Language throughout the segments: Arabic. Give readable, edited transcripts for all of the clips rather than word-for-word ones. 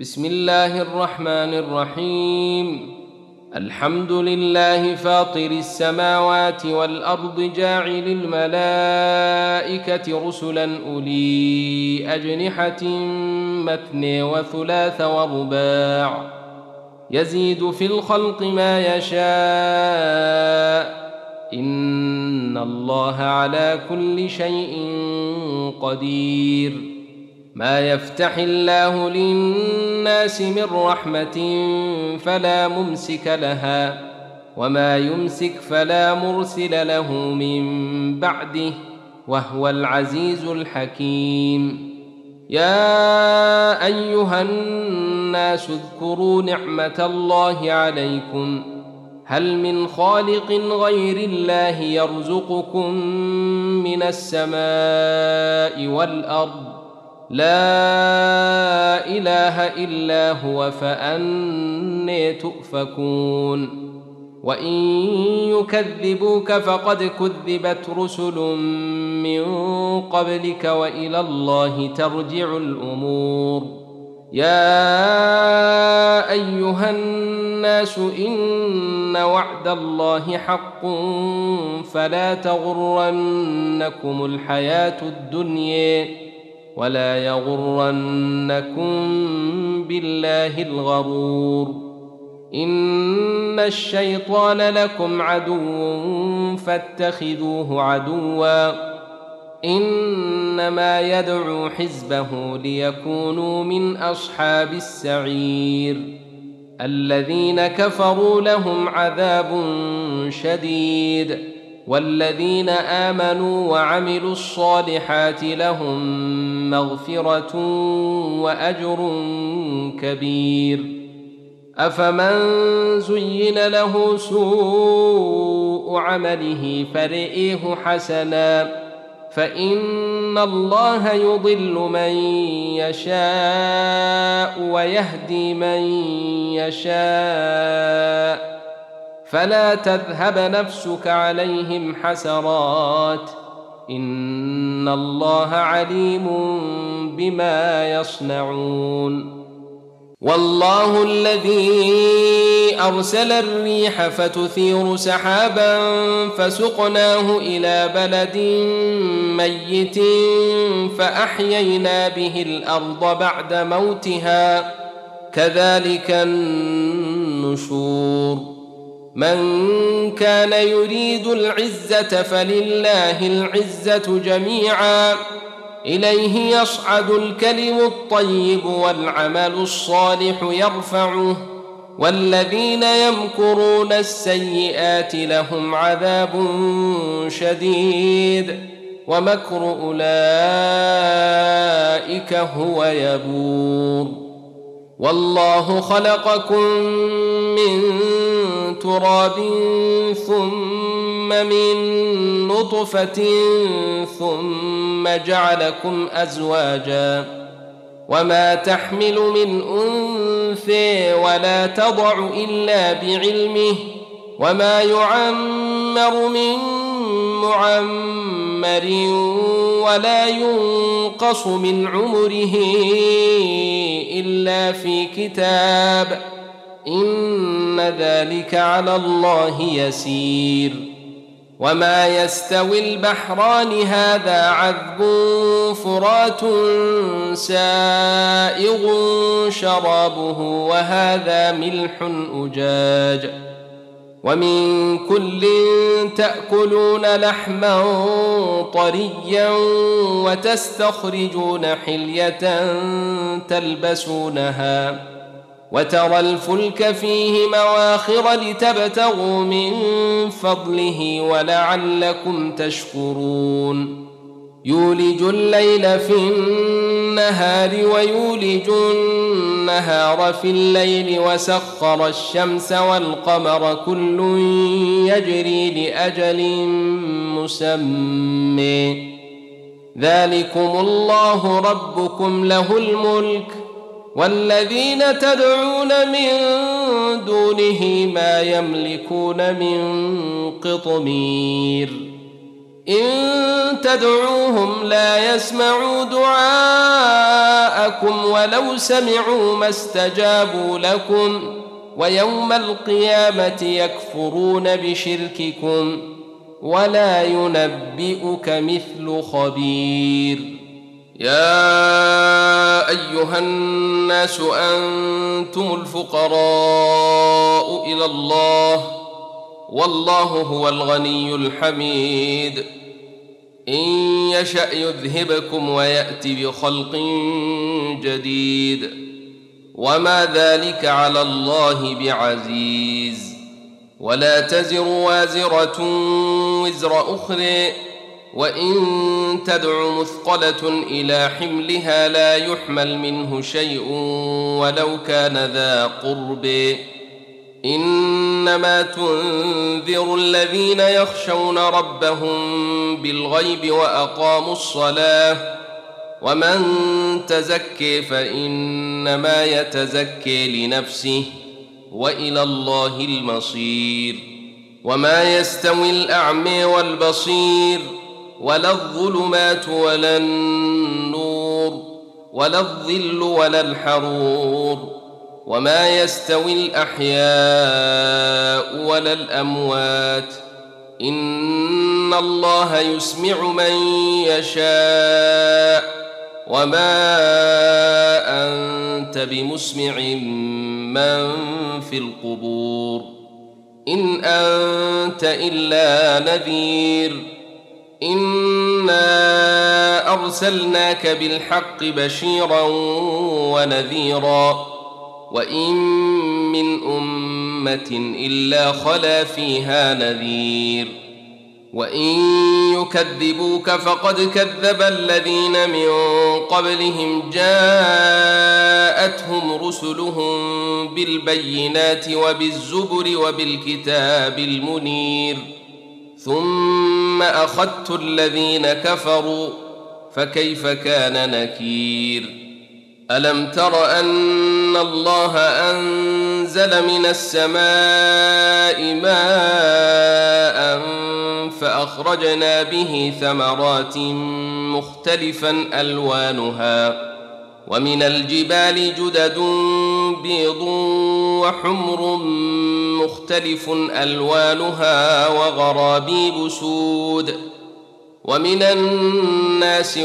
بسم الله الرحمن الرحيم. الحمد لله فاطر السماوات والأرض جاعل الملائكة رسلا أولي أجنحة مثني وثلاث ورباع يزيد في الخلق ما يشاء إن الله على كل شيء قدير. ما يفتح الله للناس من رحمة فلا ممسك لها وما يمسك فلا مرسل له من بعده وهو العزيز الحكيم. يا أيها الناس اذكروا نعمة الله عليكم هل من خالق غير الله يرزقكم من السماء والأرض لا إله إلا هو فأنى تؤفكون. وإن يكذبوك فقد كذبت رسل من قبلك وإلى الله ترجع الأمور. يا أيها الناس إن وعد الله حق فلا تغرنكم الحياة الدنيا ولا يغرنكم بالله الغرور. إن الشيطان لكم عدو فاتخذوه عدوا إنما يدعو حزبه ليكونوا من أصحاب السعير. الذين كفروا لهم عذاب شديد والذين آمنوا وعملوا الصالحات لهم مغفرة وأجر كبير. أفمن زين له سوء عمله فرئيه حسنا فإن الله يضل من يشاء ويهدي من يشاء فلا تذهب نفسك عليهم حسرات إن الله عليم بما يصنعون. والله الذي أرسل الريح فتثير سحابا فسقناه إلى بلد ميت فأحيينا به الأرض بعد موتها كذلك النشور. من كان يريد العزة فلله العزة جميعا إليه يصعد الكلم الطيب والعمل الصالح يرفعه والذين يمكرون السيئات لهم عذاب شديد ومكر أولئك هو يبور. والله خلقكم من تراب ثم من نطفة ثم جعلكم أزواجا وما تحمل من أنثى ولا تضع إلا بعلمه وما يعمر من معمر ولا ينقص من عمره إلا في كتاب إن ذلك على الله يسير. وما يستوي البحران هذا عذب فرات سائغ شرابه وهذا ملح أجاج ومن كل تأكلون لحما طريا وتستخرجون حلية تلبسونها وترى الفلك فيه مواخر لتبتغوا من فضله ولعلكم تشكرون. يولج الليل في النهار ويولج النهار في الليل وسخر الشمس والقمر كل يجري لأجل مسمى ذلكم الله ربكم له الملك والذين تدعون من دونه ما يملكون من قطمير. إن تدعوهم لا يسمعوا دعاءكم ولو سمعوا ما استجابوا لكم ويوم القيامة يكفرون بشرككم ولا ينبئك مثل خبير. يا أيها الناس أنتم الفقراء إلى الله والله هو الغني الحميد. إن يشأ يذهبكم ويأت بخلق جديد وما ذلك على الله بعزيز. ولا تزر وازرة وزر أخرى وإن تدع مثقلة إلى حملها لا يحمل منه شيء ولو كان ذا قرب. إنما تنذر الذين يخشون ربهم بالغيب وأقاموا الصلاة ومن تزكي فإنما يتزكي لنفسه وإلى الله المصير. وما يستوي الأعمى والبصير ولا الظلمات ولا النور ولا الظل ولا الحرور وما يستوي الأحياء ولا الأموات إن الله يسمع من يشاء وما أنت بمسمع من في القبور إن أنت إلا نذير. إنا أرسلناك بالحق بشيرا ونذيرا وإن من أمة إلا خلا فيها نذير. وإن يكذبوك فقد كذب الذين من قبلهم جاءتهم رسلهم بالبينات وبالزبر وبالكتاب المنير ثم أخذت الذين كفروا فكيف كان نكير. ألم تر أن الله أنزل من السماء ماء فأخرجنا به ثمرات مختلفا ألوانها ومن الجبال جدد بيض وحمر مختلف ألوانها وغرابيب سود ومن الناس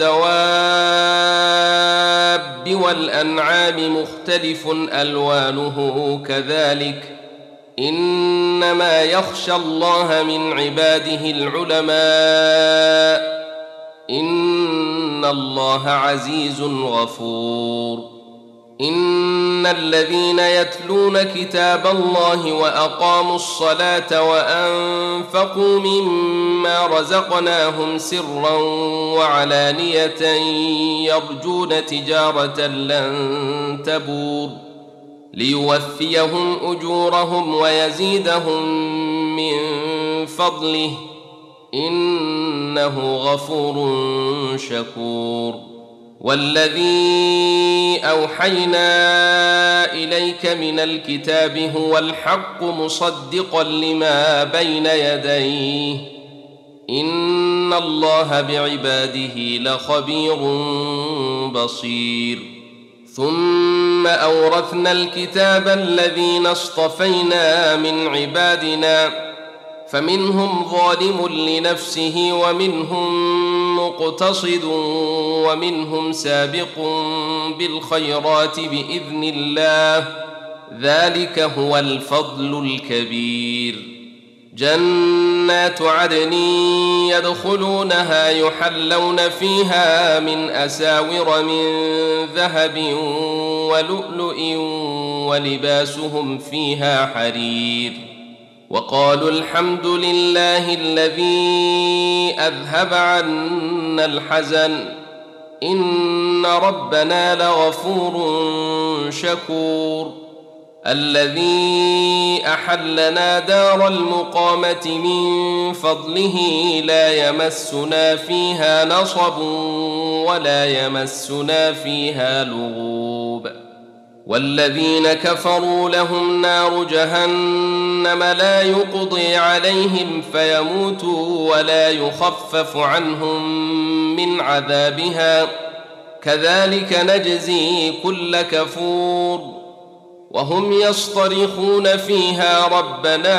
والدواب والأنعام مختلف ألوانه كذلك إنما يخشى الله من عباده العلماء إن الله عزيز غفور. إن الذين يتلون كتاب الله وأقاموا الصلاة وأنفقوا مما رزقناهم سرا وعلانية يرجون تجارة لن تبور ليوفيهم أجورهم ويزيدهم من فضله إنه غفور شكور. والذي أوحينا إليك من الكتاب هو الحق مصدقا لما بين يديه إن الله بعباده لخبير بصير. ثم أورثنا الكتاب الذين اصطفينا من عبادنا فمنهم ظالم لنفسه ومنهم مقتصد ومنهم سابق بالخيرات بإذن الله ذلك هو الفضل الكبير. جنات عدن يدخلونها يحلون فيها من أساور من ذهب ولؤلؤ ولباسهم فيها حرير وقالوا الحمد لله الذي أذهب عنا الحزن إن ربنا لغفور شكور. الذي أحلنا دار المقامة من فضله لا يمسنا فيها نصب ولا يمسنا فيها لغوب والذين كفروا لهم نار جهنم لا يقضي عليهم فيموتوا ولا يخفف عنهم من عذابها كذلك نجزي كل كفور وهم يصطرخون فيها ربنا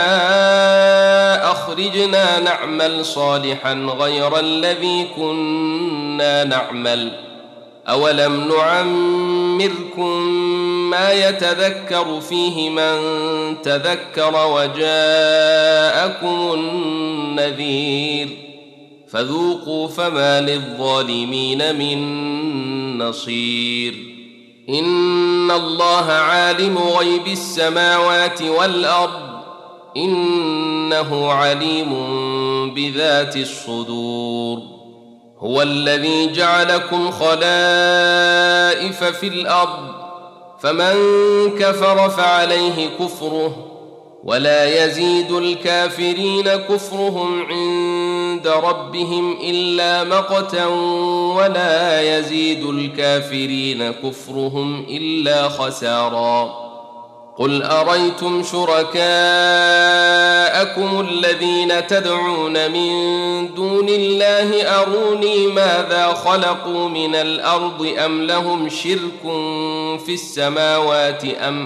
أخرجنا نعمل صالحا غير الذي كنا نعمل أولم نعمركم ما يتذكر فيه من تذكر وجاءكم النذير فذوقوا فما للظالمين من نصير إن الله عالم غيب السماوات والأرض إنه عليم بذات الصدور هو الذي جعلكم خلائف في الأرض فمن كفر فعليه كفره ولا يزيد الكافرين كفرهم عند ربهم إلا مقتا ولا يزيد الكافرين كفرهم إلا خسارا قل أريتم شركاءكم الذين تدعون من دون الله أروني ماذا خلقوا من الأرض أم لهم شرك في السماوات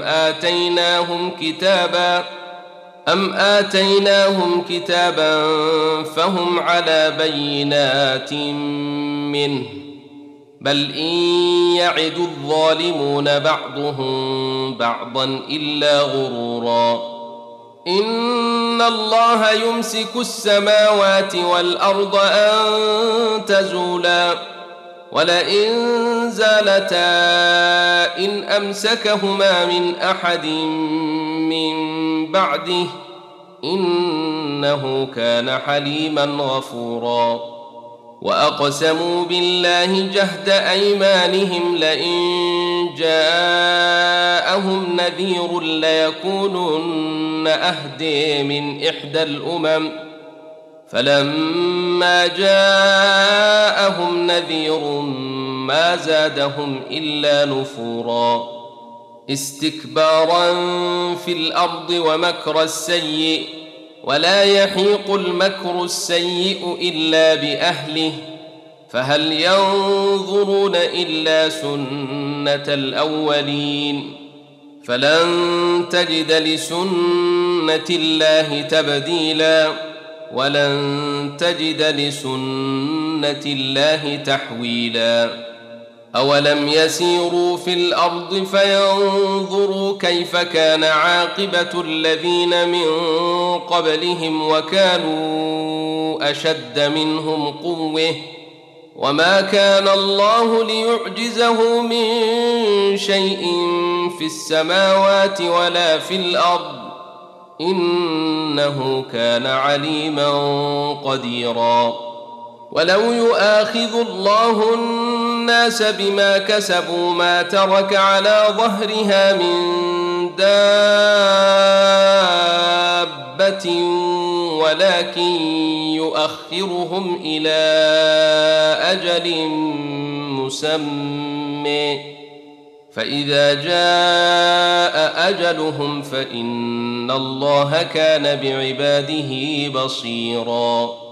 أم آتيناهم كتابا فهم على بينات منه بل إن يعد الظالمون بعضهم بعضا إلا غرورا إن الله يمسك السماوات والأرض أن تزولا ولئن زالتا إن أمسكهما من أحد من بعده إنه كان حليما غفورا وأقسموا بالله جهد أيمانهم لئن جاءهم نذير ليكونن أهدي من إحدى الأمم فلما جاءهم نذير ما زادهم إلا نفورا استكبارا في الأرض ومكر السيء ولا يحيق المكر السيء إلا بأهله فهل ينظرون إلا سنة الأولين فلن تجد لسنة الله تبديلا ولن تجد لسنة الله تحويلا أولم يسيروا في الأرض فينظروا كيف كان عاقبة الذين من قبلهم وكانوا أشد منهم قوة وما كان الله ليعجزه من شيء في السماوات ولا في الأرض إنه كان عليما قديرا ولو يؤاخذ الله الناس بما كسبوا ما ترك على ظهرها من دابة ولكن يؤخرهم إلى أجل مسمى فإذا جاء أجلهم فإن الله كان بعباده بصيراً